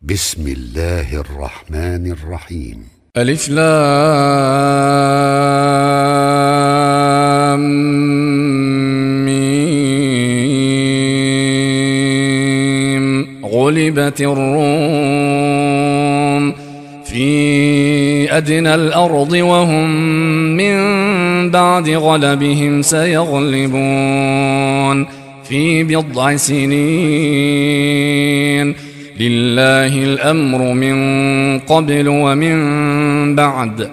بسم الله الرحمن الرحيم. ألف لام ميم. غلبت الروم في أدنى الأرض وهم من بعد غلبهم سيغلبون في بضع سنين. لله الأمر من قبل ومن بعد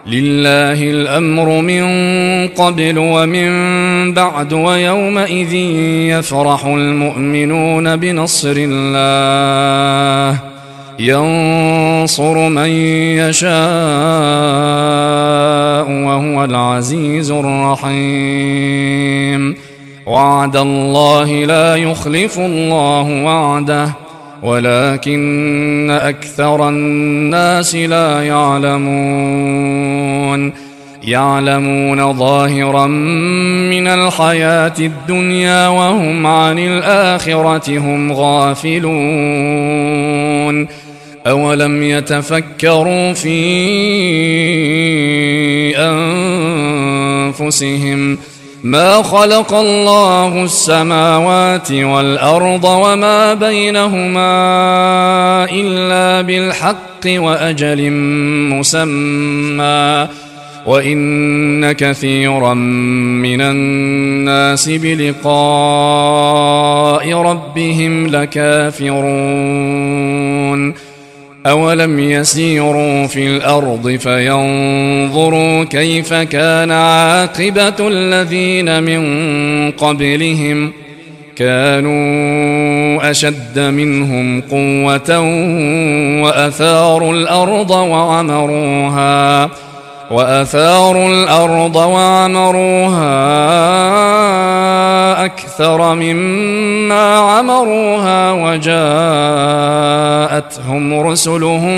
ويومئذ يفرح المؤمنون بنصر الله ينصر من يشاء وهو العزيز الرحيم. وعد الله لا يخلف الله وعده ولكن أكثر الناس لا يعلمون ظاهرا من الحياة الدنيا وهم عن الآخرة هم غافلون. أولم يتفكروا في أنفسهم ما خلق الله السماوات والأرض وما بينهما إلا بالحق وأجل مسمى وإن كثيرا من الناس بلقاء ربهم لكافرون. أولم يسيروا في الأرض فينظروا كيف كان عاقبة الذين من قبلهم كانوا أشد منهم قوة وأثاروا الأرض وعمروها أكثر مما عمروها وجاءتهم رسلهم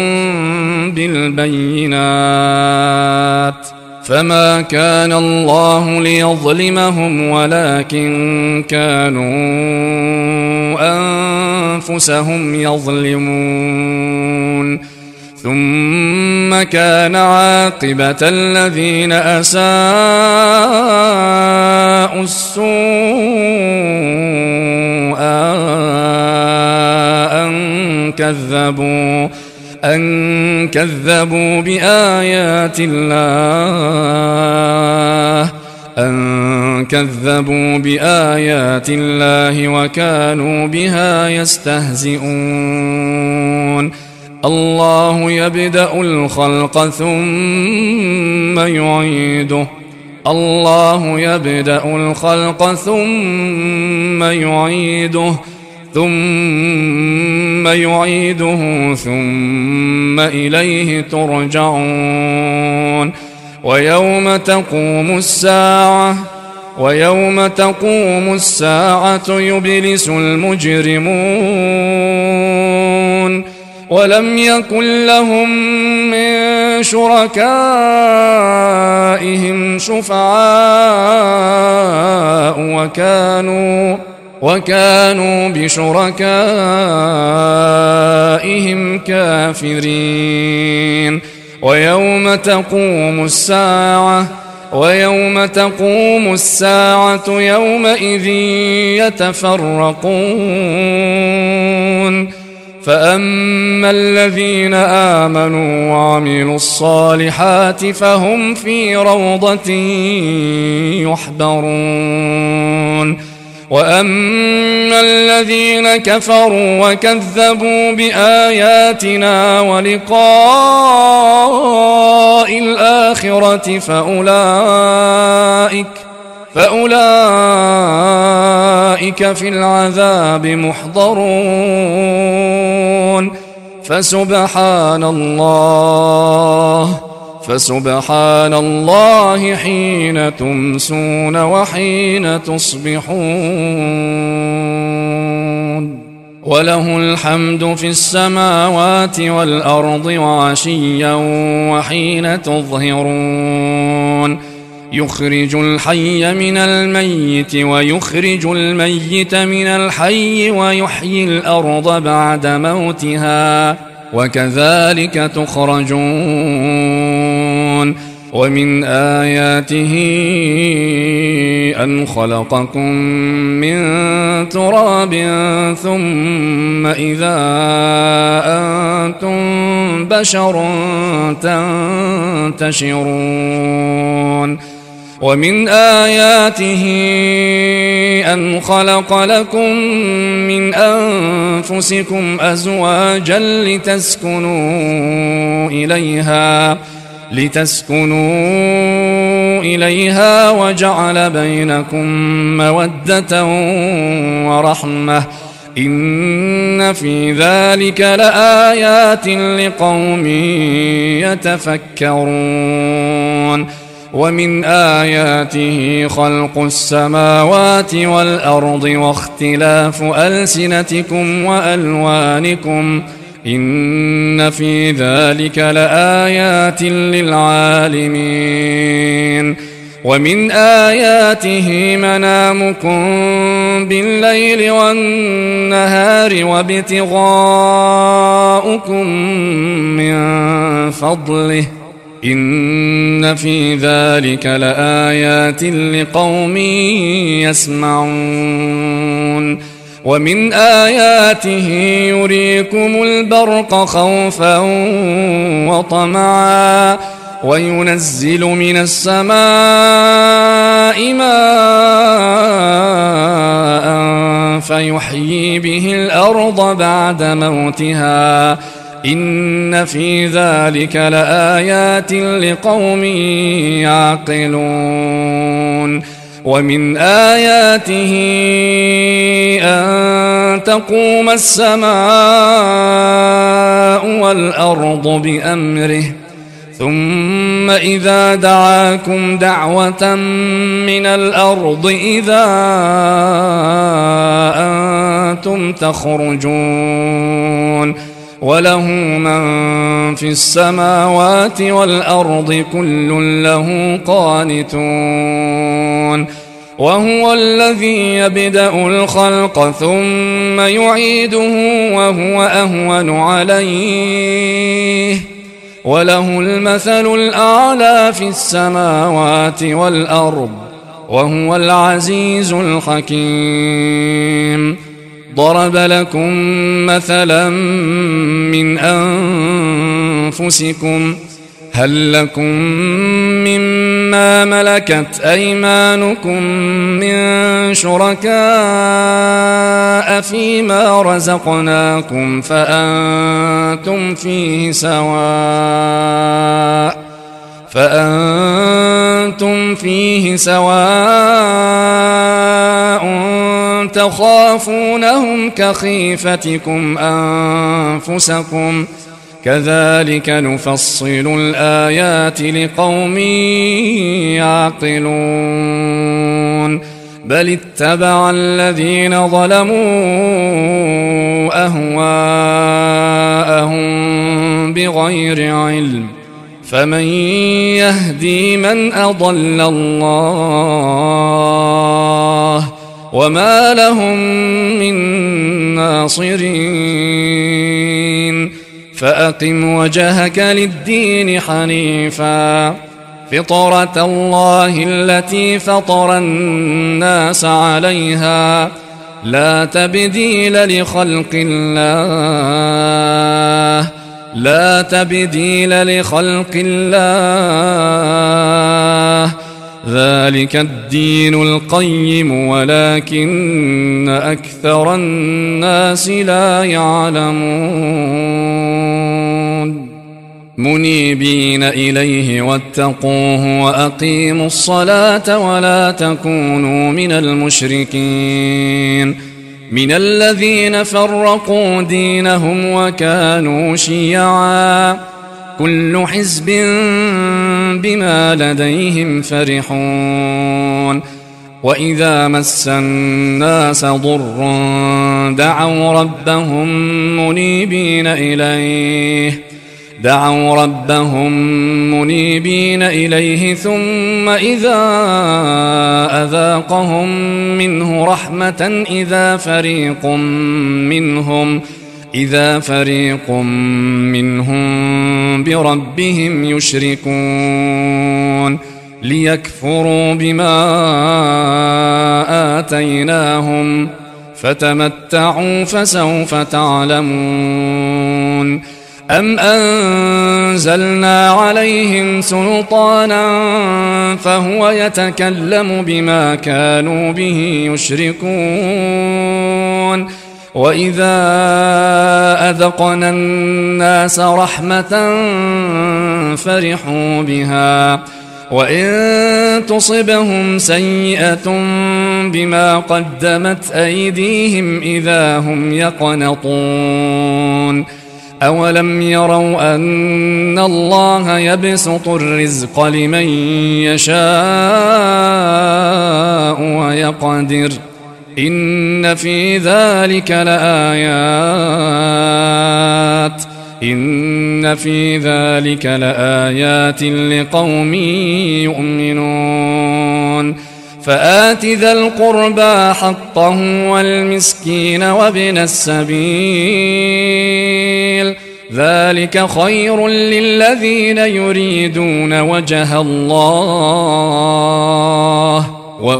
بالبينات فما كان الله ليظلمهم ولكن كانوا أنفسهم يظلمون. ثم كان عاقبة الذين أساءوا السوء أن كذبوا بآيات الله وكانوا بها يستهزئون. الله يبدأ الخلق ثم يعيده ثم إليه ترجعون. ويوم تقوم الساعة يبلس المجرمون ولم يكن لهم من شركائهم شفعاء وكانوا بشركائهم كافرين. ويوم تقوم الساعة يومئذ يتفرقون. فأما الذين آمنوا وعملوا الصالحات فهم في روضة يحبرون. وأما الذين كفروا وكذبوا بآياتنا ولقاء الآخرة فأولئك في العذاب محضرون. فسبحان الله حين تمسون وحين تصبحون. وله الحمد في السماوات والأرض وعشيا وحين تظهرون. يخرج الحي من الميت ويخرج الميت من الحي ويحيي الأرض بعد موتها وكذلك تخرجون ومن آياته أن خلقكم من تراب ثم إذا أنتم بشر تنتشرون ومن آياته أن خلق لكم من أنفسكم أزواجا لتسكنوا إليها وجعل بينكم مودة ورحمة إن في ذلك لآيات لقوم يتفكرون ومن آياته خلق السماوات والأرض واختلاف ألسنتكم وألوانكم إن في ذلك لآيات للعالمين ومن آياته منامكم بالليل والنهار وابتغاؤكم من فضله إن في ذلك لآيات لقوم يسمعون ومن آياته يريكم البرق خوفا وطمعا وينزل من السماء ماء فيحيي به الأرض بعد موتها إن في ذلك لآيات لقوم يعقلون ومن آياته أن تقوم السماء والأرض بأمره ثم إذا دعاكم دعوة من الأرض إذا أنتم تخرجون وله من في السماوات والأرض كل له قانتون وهو الذي يبدأ الخلق ثم يعيده وهو أهون عليه وله المثل الأعلى في السماوات والأرض وهو العزيز الحكيم ضرب لكم مثلا من أنفسكم هل لكم مما ملكت أيمانكم من شركاء فيما رزقناكم فأنتم فيه سواء تخافونهم كخيفتكم أنفسكم كذلك نفصل الآيات لقوم يعقلون بل اتبع الذين ظلموا أهواءهم بغير علم فمن يهدي من أضل الله وما لهم من ناصرين فأقم وجهك للدين حنيفا فطرة الله التي فطر الناس عليها لا تبديل لخلق الله ذلك الدين القيم ولكن أكثر الناس لا يعلمون منيبين إليه واتقوه وأقيموا الصلاة ولا تكونوا من المشركين من الذين فرقوا دينهم وكانوا شيعا كل حزب بما لديهم فرحون وإذا مس الناس ضر دعوا ربهم منيبين إليه دعوا ربهم منيبين إليه ثم إذا أذاقهم منه رحمة إذا فريق منهم بربهم يشركون ليكفروا بما آتيناهم فتمتعوا فسوف تعلمون أم أنزلنا عليهم سلطانا فهو يتكلم بما كانوا به يشركون وإذا أذقنا الناس رحمة فرحوا بها وإن تصبهم سيئة بما قدمت أيديهم إذا هم يقنطون أولم يروا أن الله يبسط الرزق لمن يشاء ويقدر إن في ذلك لآيات لقوم يؤمنون فآت ذا القربى حقه والمسكين وابن السبيل ذلك خير للذين يريدون وجه الله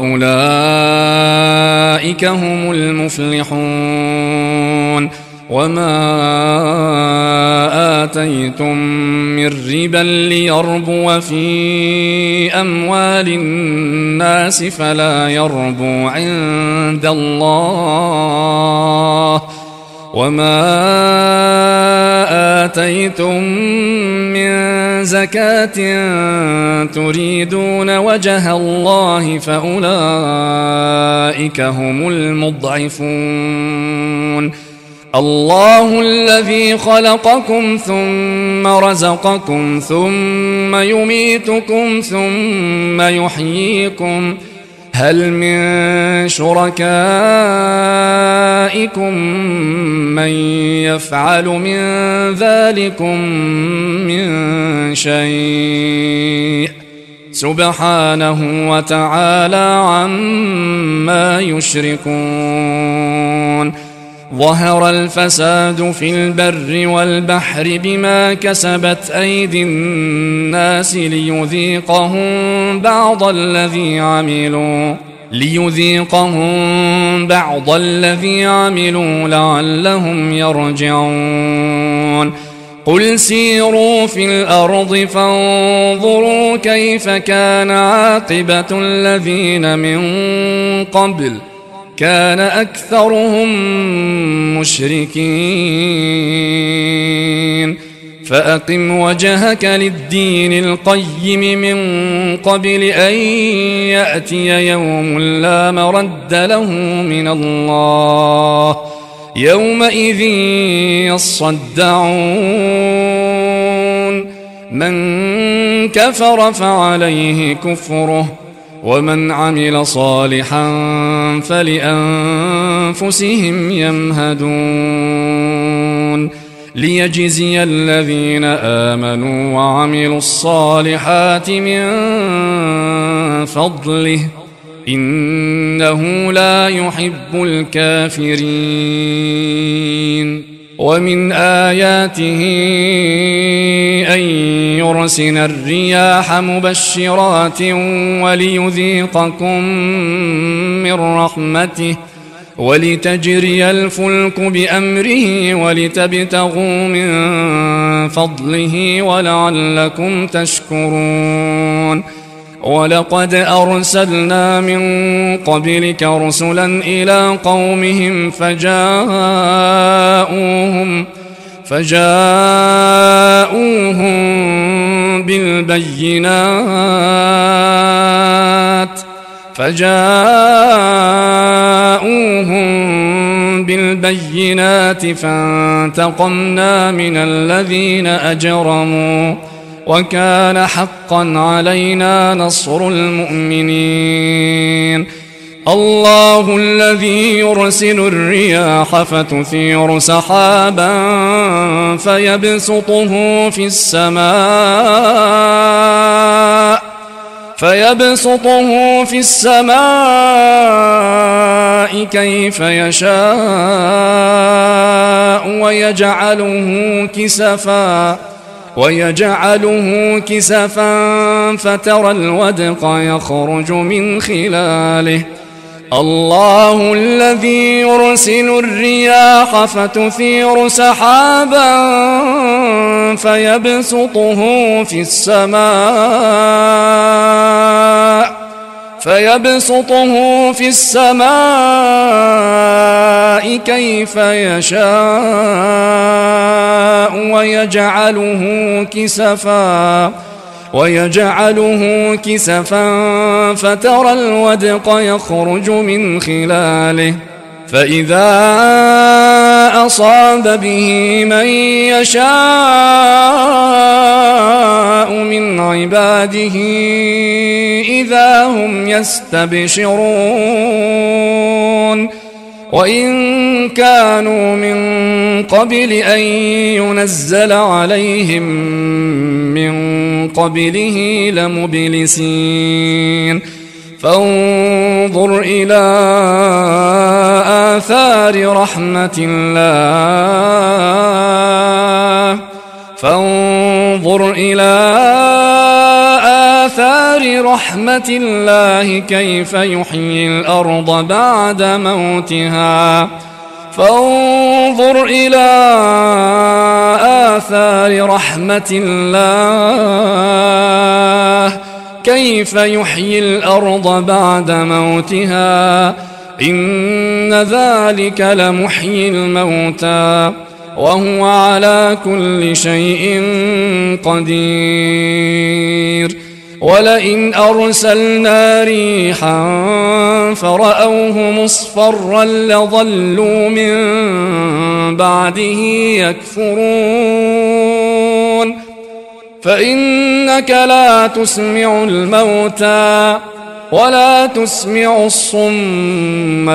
وأولئك هم المفلحون وما آتيتم من ربا ليربو في أموال الناس فلا يربو عند الله وما آتيتم من زكاة تريدون وجه الله فأولئك هم المضعفون الله الذي خلقكم ثم رزقكم ثم يميتكم ثم يحييكم هل من شركائكم من يفعل من ذلكم من شيء سبحانه وتعالى عما يشركون ظهر الفساد في البر والبحر بما كسبت أيدي الناس ليذيقهم بعض الذي عملوا لعلهم يرجعون قل سيروا في الأرض فانظروا كيف كان عاقبة الذين من قبل كان أكثرهم مشركين فأقم وجهك للدين القيم من قبل أن يأتي يوم لا مرد له من الله يومئذ يصدعون من كفر فعليه كفره ومن عمل صالحا فلأنفسهم يمهدون ليجزي الذين آمنوا وعملوا الصالحات من فضله إنه لا يحب الكافرين ومن آياته أن يرسل الرياح مبشرات وليذيقكم من رحمته ولتجري الفلك بأمره ولتبتغوا من فضله ولعلكم تشكرون ولقد أرسلنا من قبلك رسلا إلى قومهم فجاءوهم بالبينات فانتقمنا من الذين أجرموا وكان حقا علينا نصر المؤمنين الله الذي يرسل الرياح فتثير سحابا فيبسطه في السماء كيف يشاء ويجعله كسفا فترى الودق يخرج من خلاله. الله الذي يرسل الرياح فتثير سحابا فيبسطه في السماء كيف يشاء ويجعله كسفا فترى الودق يخرج من خلاله فإذا أصاب به من يشاء من عباده إذا هم يستبشرون. وإن كانوا من قبل أن ينزل عليهم من قبله لمبلسين. فانظر إلى آثار رحمة الله كيف يحيي الأرض بعد موتها. إن ذلك لمحيي الموتى وهو على كل شيء قدير. ولئن أرسلنا ريحا فرأوه مصفرا لظلوا من بعده يكفرون. فإنك لا تسمع الموتى ولا تسمع الصم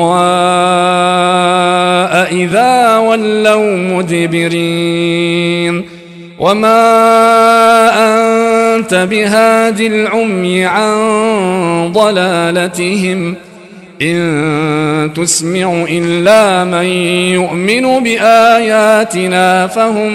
الدعاء إذا ولوا مدبرين. وما أنت بهاد العمي عن ضلالتهم إن تسمع إلا من يؤمن بآياتنا فهم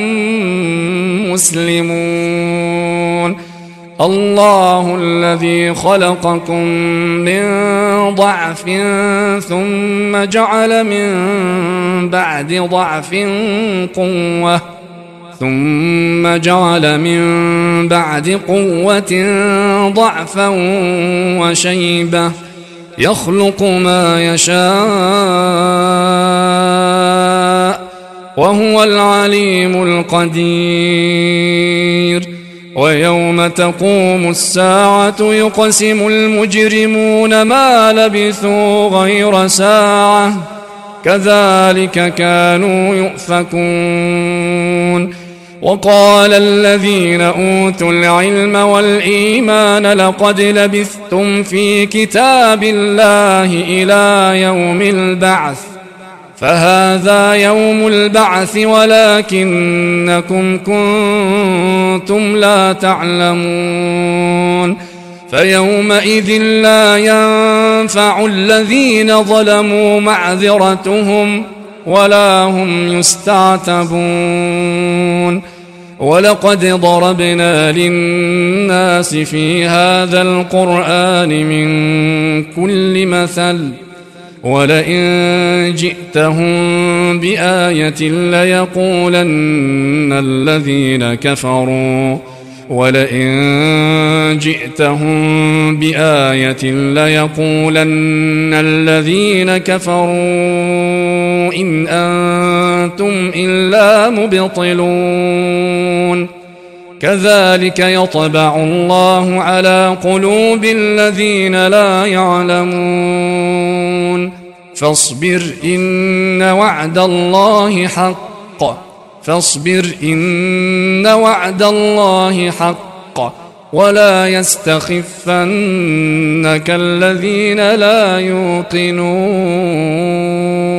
مسلمون. الله الذي خلقكم من ضعف ثم جعل من بعد ضعف قوة ضعفا وشيبة يخلق ما يشاء وهو العليم القدير. ويوم تقوم الساعة يقسم المجرمون ما لبثوا غير ساعة كذلك كانوا يؤفكون. وقال الذين أوتوا العلم والإيمان لقد لبثتم في كتاب الله إلى يوم البعث فهذا يوم البعث ولكنكم كنتم لا تعلمون. فيومئذ لا ينفع الذين ظلموا معذرتهم ولا هم يستعتبون. ولقد ضربنا للناس في هذا القرآن من كل مثل ولئن جئتهم بآية ليقولن الذين كفروا إن أنتم إلا مبطلون. كذلك يطبع الله على قلوب الذين لا يعلمون. فاصبر إن وعد الله حق ولا يستخفنك الذين لا يوقنون.